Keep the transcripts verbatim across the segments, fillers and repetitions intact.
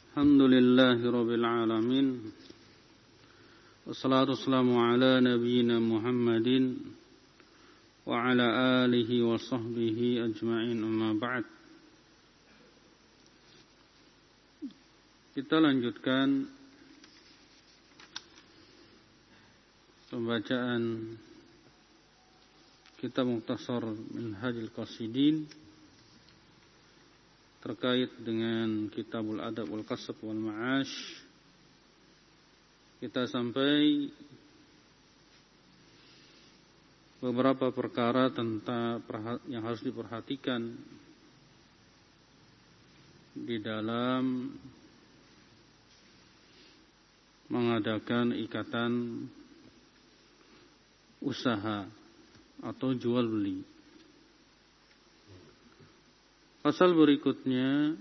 Alhamdulillahi Rabbil Alamin. Wassalatu wassalamu ala nabiyyina Muhammadin wa ala alihi wa sahbihi ajma'in, amma ba'd. Kita lanjutkan pembacaan kitab Mukhtasar Minhajul Qasidin terkait dengan Kitabul Adab wal Kasab wal Ma'ash. Kita sampai beberapa perkara tentang yang harus diperhatikan di dalam mengadakan ikatan usaha atau jual beli. Pasal berikutnya,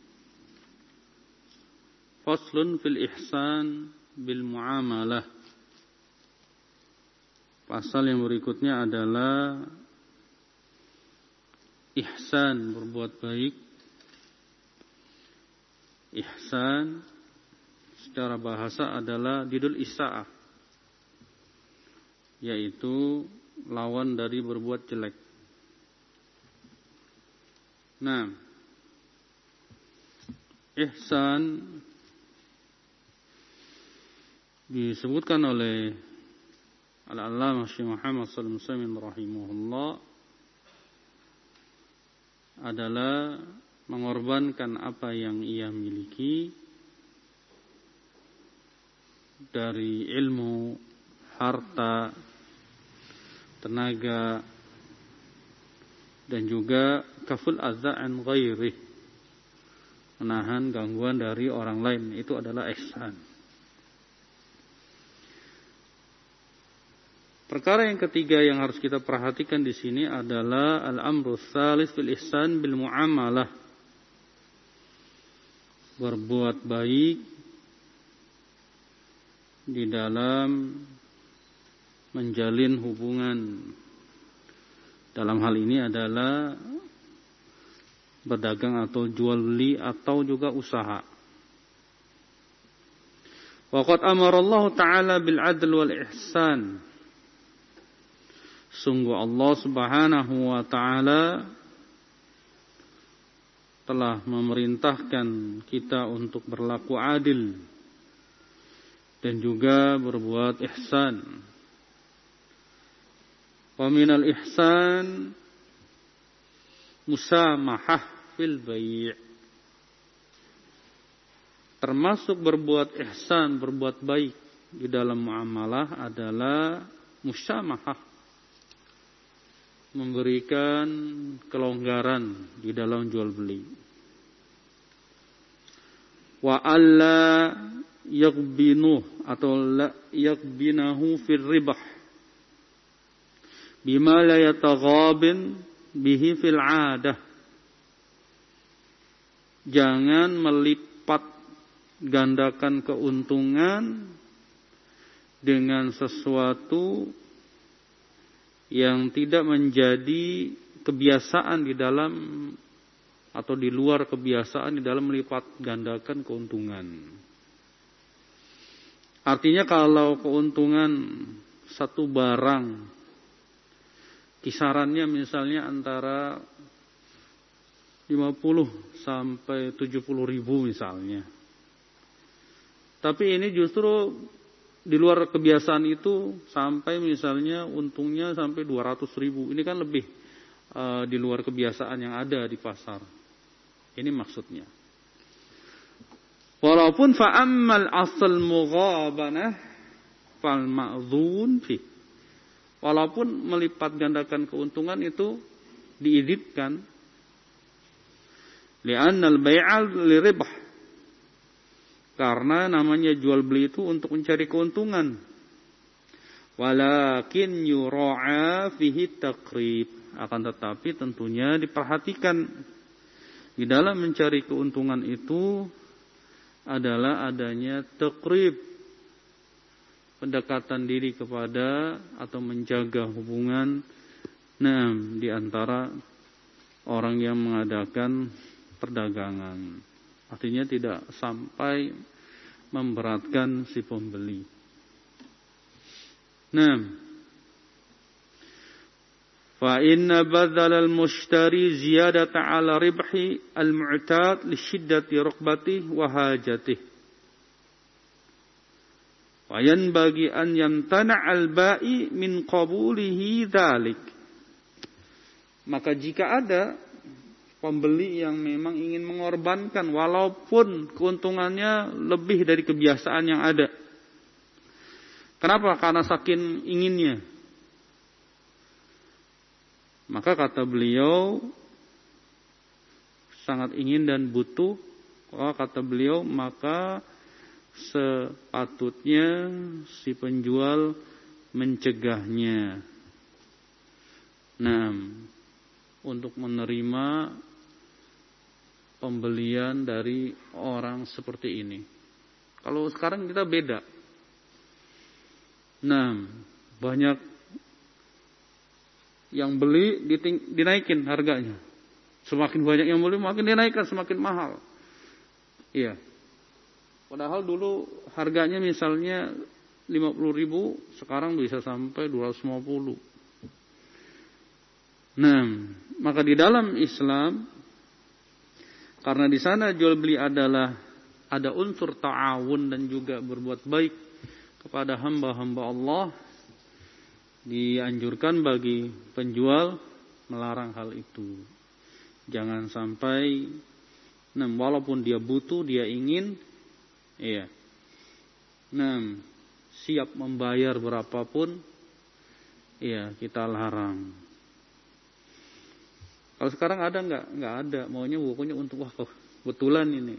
faslun fil ihsan bil muamalah. Pasal yang berikutnya adalah ihsan, berbuat baik. Ihsan secara bahasa adalah didul isa'ah, yaitu lawan dari berbuat jelek. Nah, ihsan disebutkan oleh Al-Allamah Syekh Muhammad Shalih Al-Utsaimin rahimahullah adalah mengorbankan apa yang ia miliki dari ilmu, harta, tenaga, dan juga kaful adza'an ghairi, menahan gangguan dari orang lain. Itu adalah ihsan. Perkara yang ketiga yang harus kita perhatikan di sini adalah al-amru tsalis fil ihsan bil muamalah. Berbuat baik di dalam menjalin hubungan. Dalam hal ini adalah berdagang atau jual beli atau juga usaha. Waqad amara Allah Ta'ala bil adl wal ihsan. Sungguh Allah Subhanahu wa Ta'ala telah memerintahkan kita untuk berlaku adil dan juga berbuat ihsan. Wa minal ihsan musamahah fil bai'. Termasuk berbuat ihsan, berbuat baik di dalam muamalah adalah musamahah, memberikan kelonggaran di dalam jual beli. Wa alla yaghbinu atau la yaghbinahu fil ribah bima la yataghabin bihi fil 'adah. Jangan melipat gandakan keuntungan dengan sesuatu yang tidak menjadi kebiasaan di dalam atau di luar kebiasaan di dalam melipat gandakan keuntungan. Artinya kalau keuntungan satu barang kisarannya misalnya antara lima puluh sampai tujuh puluh ribu misalnya. Tapi ini justru di luar kebiasaan itu sampai misalnya untungnya sampai dua ratus ribu. Ini kan lebih uh, di luar kebiasaan yang ada di pasar. Ini maksudnya. Walaupun fa'ammal asal mughabanah fal ma'dzun fi. Walaupun melipat gandakan keuntungan itu diizinkan. Li'annal bai'al liribah. Karena namanya jual beli itu untuk mencari keuntungan. Walakin yura'a fihi taqrib. Akan tetapi tentunya diperhatikan di dalam mencari keuntungan itu adalah adanya taqrib, pendekatan diri kepada atau menjaga hubungan nah di antara orang yang mengadakan perdagangan Artinya tidak sampai memberatkan si pembeli. Nah, fa inna badal al-mushtari ziyadata 'ala ribhi al-mu'tad li shiddati raqbatihi wa hajatihi. Wa yanbaghi an yamtana' al-ba'i min qabulihi dzalik. Maka jika ada pembeli yang memang ingin mengorbankan walaupun keuntungannya lebih dari kebiasaan yang ada. Kenapa? Karena saking inginnya. Maka kata beliau sangat ingin dan butuh. Maka kata beliau maka sepatutnya si penjual mencegahnya. Nah, untuk menerima pembelian dari orang seperti ini. Kalau sekarang kita beda. Nah, banyak yang beli dinaikin harganya. Semakin banyak yang beli makin dinaikkan, semakin mahal. Iya. Padahal dulu harganya misalnya lima puluh ribu, sekarang bisa sampai dua ratus lima puluh. Nah, maka di dalam Islam, karena di sana jual beli adalah ada unsur ta'awun dan juga berbuat baik kepada hamba-hamba Allah, dianjurkan bagi penjual melarang hal itu. Jangan sampai, nah, walaupun dia butuh, dia ingin, iya, nah, siap membayar berapapun, iya, kita larang. Kalau sekarang ada nggak? Nggak ada. Maunya pokoknya untuk wah kebetulan ini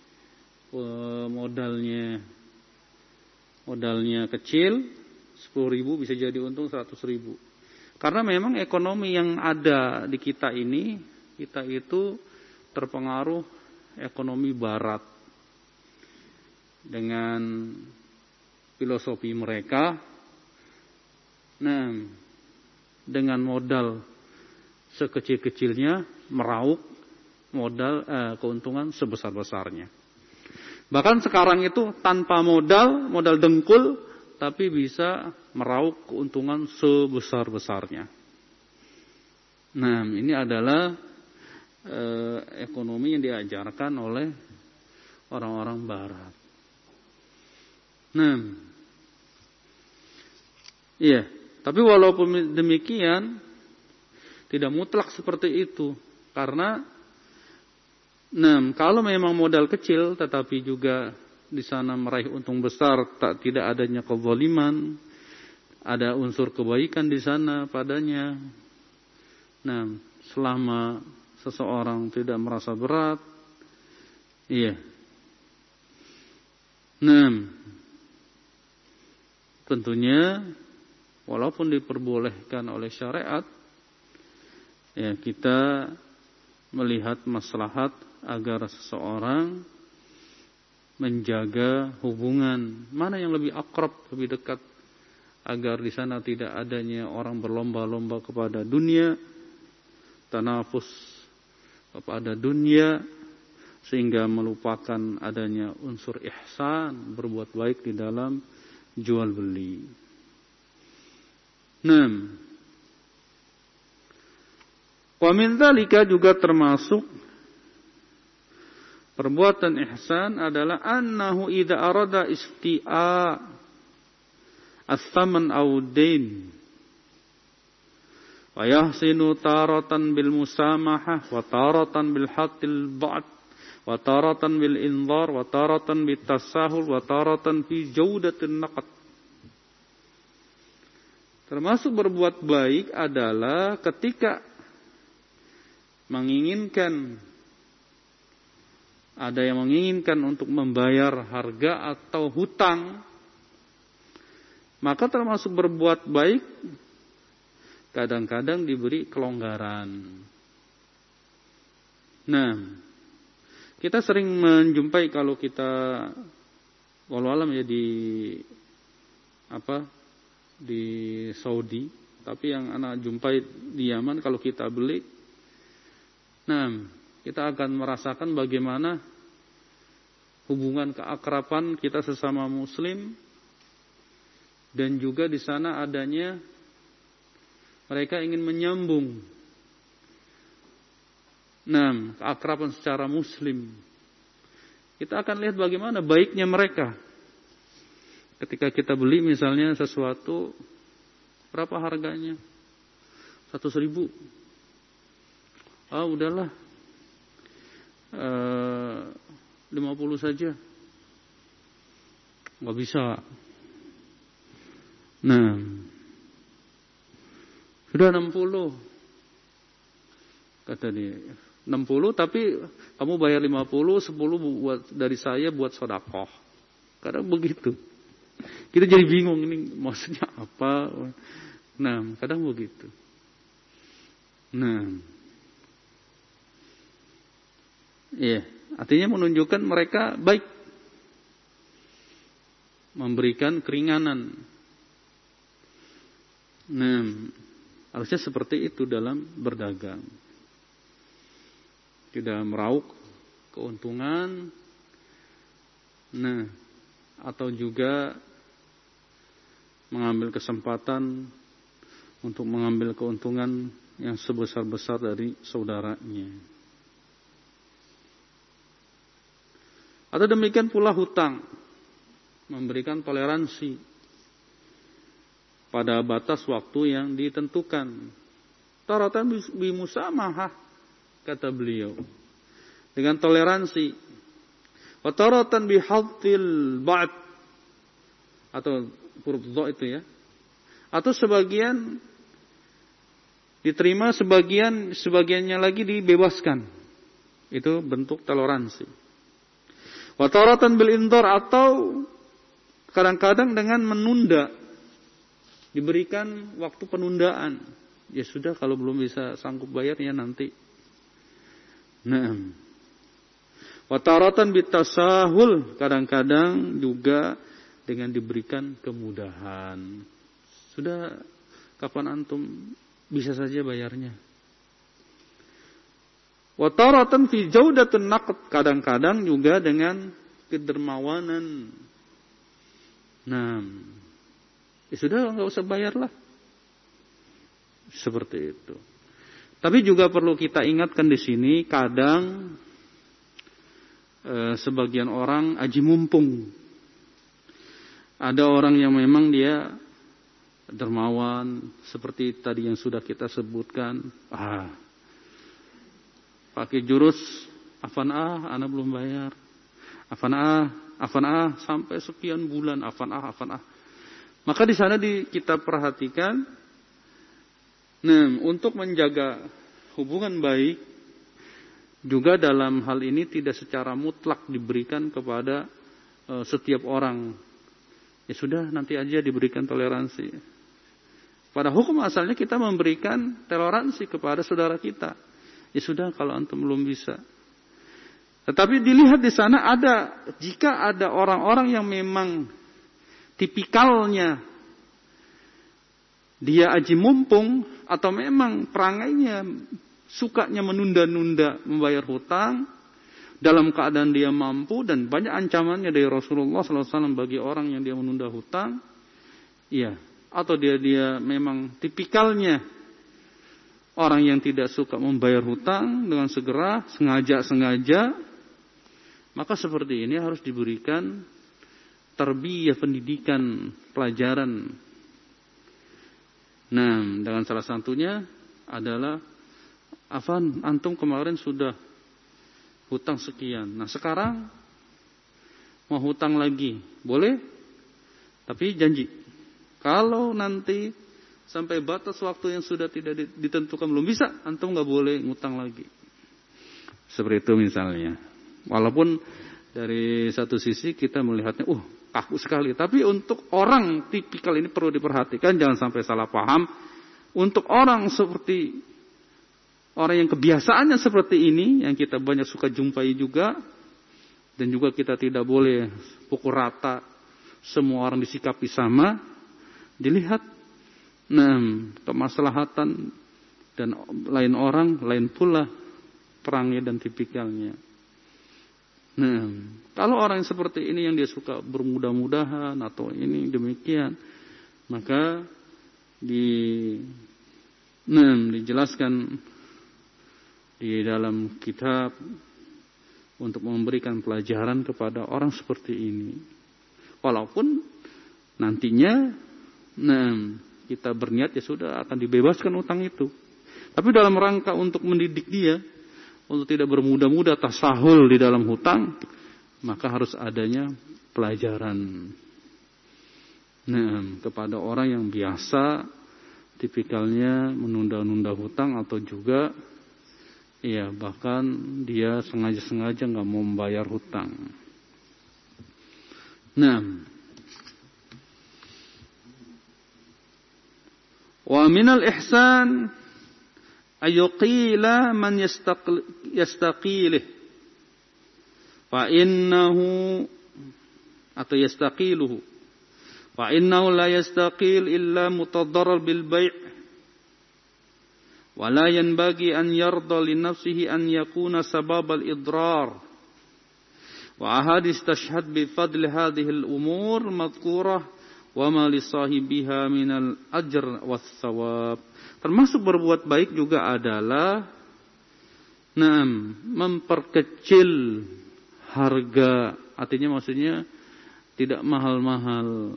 modalnya modalnya kecil, sepuluh ribu bisa jadi untung seratus ribu. Karena memang ekonomi yang ada di kita ini, kita itu terpengaruh ekonomi Barat dengan filosofi mereka. Nah, dengan modal sekecil-kecilnya meraup modal eh, keuntungan sebesar-besarnya. Bahkan sekarang itu tanpa modal, modal dengkul, tapi bisa meraup keuntungan sebesar-besarnya. Nah, ini adalah eh, ekonomi yang diajarkan oleh orang-orang Barat. Nah, iya, tapi walaupun demikian, tidak mutlak seperti itu. Karena nah, kalau memang modal kecil tetapi juga di sana meraih untung besar, tak tidak adanya kezaliman, ada unsur kebaikan di sana padanya. Nah, selama seseorang tidak merasa berat, iya. Nah, tentunya walaupun diperbolehkan oleh syariat, ya, kita melihat maslahat agar seseorang menjaga hubungan mana yang lebih akrab, lebih dekat, agar di sana tidak adanya orang berlomba-lomba kepada dunia, tanafus kepada dunia, sehingga melupakan adanya unsur ihsan, berbuat baik di dalam jual beli. enam. Wa min dzalika juga termasuk perbuatan ihsan adalah annahu idza arada isti'a as-saman aw dain wa yahsinu taratan bil musamahah wa taratan bil hatil ba'd wa taratan bil inzar wa taratan bit tasahul wa taratan fi jaudatin naqd. Termasuk berbuat baik adalah ketika menginginkan, ada yang menginginkan untuk membayar harga atau hutang, maka termasuk berbuat baik kadang-kadang diberi kelonggaran. Nah, kita sering menjumpai kalau kita walau alam ya di apa di Saudi, tapi yang anak jumpai di Yaman kalau kita beli, nah, kita akan merasakan bagaimana hubungan keakraban kita sesama muslim, dan juga di sana adanya mereka ingin menyambung nah keakraban secara muslim. Kita akan lihat bagaimana baiknya mereka ketika kita beli misalnya sesuatu, berapa harganya? Seratus ribu. Ah udahlah, eh, lima puluh saja. Nggak bisa. Nah, sudah enam puluh. Kata dia, enam puluh tapi kamu bayar lima puluh, sepuluh buat dari saya buat sedekah. Kadang begitu. Kita jadi bingung ini maksudnya apa. Nah, kadang begitu. Nah, iya, artinya menunjukkan mereka baik, memberikan keringanan. Nah, harusnya seperti itu dalam berdagang. Tidak meraup keuntungan. Nah, atau juga mengambil kesempatan untuk mengambil keuntungan yang sebesar-besar dari saudaranya. Atau demikian pula hutang, memberikan toleransi pada batas waktu yang ditentukan. Taratan bimusamahah, kata beliau, dengan toleransi. Wa taratan bihadil ba'd, atau huruf dha itu ya. Atau sebagian diterima, sebagian sebagiannya lagi dibebaskan. Itu bentuk toleransi. Wa taratan bil indhar, atau kadang-kadang dengan menunda, diberikan waktu penundaan. Ya sudah, kalau belum bisa sanggup bayar ya nanti. Nah, wa taratan bitasahul, kadang-kadang juga dengan diberikan kemudahan. Sudah, kapan antum bisa saja bayarnya. Wa taratan fi jaudatun naqd, kadang-kadang juga dengan kedermawanan. Nah, ya sudah, enggak usah bayarlah. Seperti itu. Tapi juga perlu kita ingatkan di sini, kadang eh, sebagian orang aji mumpung. Ada orang yang memang dia dermawan, seperti tadi yang sudah kita sebutkan. Ah, pakai jurus afan ah, ana belum bayar. Afan ah, afan ah sampai sekian bulan, afan ah, afan ah. Maka di sana di, kita perhatikan, nah, untuk menjaga hubungan baik, juga dalam hal ini tidak secara mutlak diberikan kepada uh, setiap orang. Ya sudah, nanti aja diberikan toleransi. Pada hukum asalnya kita memberikan toleransi kepada saudara kita. Ya sudah, kalau antum belum bisa. Tetapi dilihat di sana ada, jika ada orang-orang yang memang tipikalnya dia aji mumpung, atau memang perangainya sukanya menunda-nunda membayar hutang, dalam keadaan dia mampu, dan banyak ancamannya dari Rasulullah sallallahu alaihi wasallam bagi orang yang dia menunda hutang, iya, atau dia dia memang tipikalnya orang yang tidak suka membayar hutang dengan segera, sengaja-sengaja, maka seperti ini harus diberikan tarbiyah, pendidikan, pelajaran. Nah, dengan salah satunya adalah, Afan, antum kemarin sudah hutang sekian. Nah, sekarang mau hutang lagi, boleh? Tapi janji, kalau nanti sampai batas waktu yang sudah tidak ditentukan belum bisa, antum nggak boleh ngutang lagi. Seperti itu misalnya. Walaupun dari satu sisi kita melihatnya, uh, kaku sekali. Tapi untuk orang tipikal ini perlu diperhatikan, jangan sampai salah paham. Untuk orang seperti orang yang kebiasaannya seperti ini, yang kita banyak suka jumpai juga, dan juga kita tidak boleh pukul rata, semua orang disikapi sama, dilihat, nah, kemaslahatan dan lain orang, lain pula perangnya dan tipikalnya. Nah, kalau orang yang seperti ini yang dia suka bermudah-mudahan atau ini demikian, maka di nah, dijelaskan di dalam kitab untuk memberikan pelajaran kepada orang seperti ini. Walaupun nantinya nah, kita berniat ya sudah akan dibebaskan utang itu. Tapi dalam rangka untuk mendidik dia untuk tidak bermudah-mudah tasahul di dalam hutang, maka harus adanya pelajaran. Nah, kepada orang yang biasa tipikalnya menunda-nunda hutang atau juga ya bahkan dia sengaja-sengaja nggak mau membayar hutang. Nah, wa minal ihsan ayuqila man yastaqilih fa innahu atau yastaqiluhu fa innahu la yastaqil illa mutadarrar bil bai' wa la yanbaghi an yarda li nafsihi an yakuna sabab al idrar wa ahadits tashhad bi fadli hadhihi al umur madhkurah wa ma li sahibiha minal ajr was thawab. Termasuk berbuat baik juga adalah naam, memperkecil harga, artinya maksudnya tidak mahal-mahal.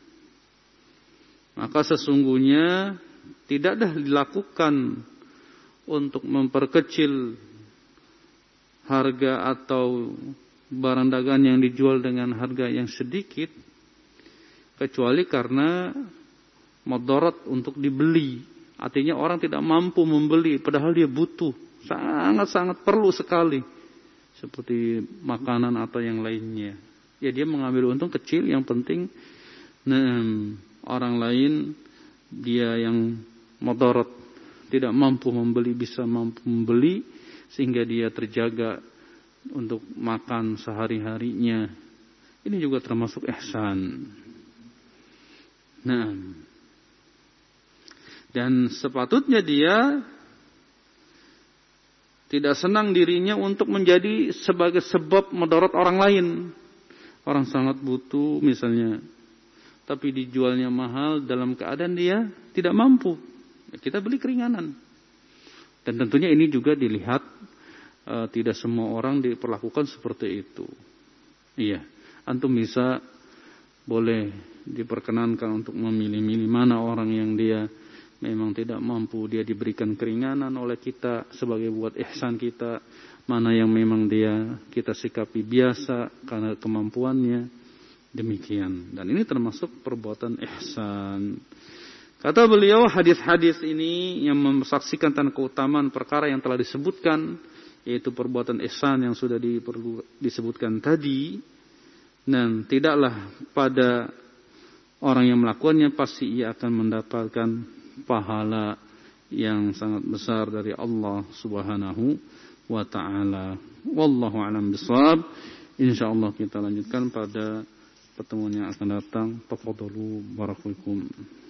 Maka sesungguhnya tidak dah dilakukan untuk memperkecil harga atau barang dagangan yang dijual dengan harga yang sedikit, kecuali karena mudarat untuk dibeli. Artinya orang tidak mampu membeli padahal dia butuh, sangat-sangat perlu sekali. Seperti makanan atau yang lainnya. Ya dia mengambil untung kecil, yang penting nah, orang lain dia yang mudarat tidak mampu membeli bisa mampu membeli sehingga dia terjaga untuk makan sehari-harinya. Ini juga termasuk ihsan. Nah, dan sepatutnya dia tidak senang dirinya untuk menjadi sebagai sebab mudarat orang lain. Orang sangat butuh misalnya, tapi dijualnya mahal dalam keadaan dia tidak mampu. Kita beli keringanan. Dan tentunya ini juga dilihat e, tidak semua orang diperlakukan seperti itu. Iya, antum bisa boleh diperkenankan untuk memilih-milih mana orang yang dia memang tidak mampu, dia diberikan keringanan oleh kita sebagai buat ihsan kita, mana yang memang dia kita sikapi biasa karena kemampuannya, demikian. Dan ini termasuk perbuatan ihsan. Kata beliau, hadis-hadis ini yang mensaksikan tentang keutamaan perkara yang telah disebutkan, yaitu perbuatan ihsan yang sudah disebutkan tadi, dan tidaklah pada orang yang melakukannya pasti ia akan mendapatkan pahala yang sangat besar dari Allah Subhanahu wa taala. Wallahu a'lam bishawab. Insyaallah kita lanjutkan pada pertemuan yang akan datang. Tafadhalu barakallahu.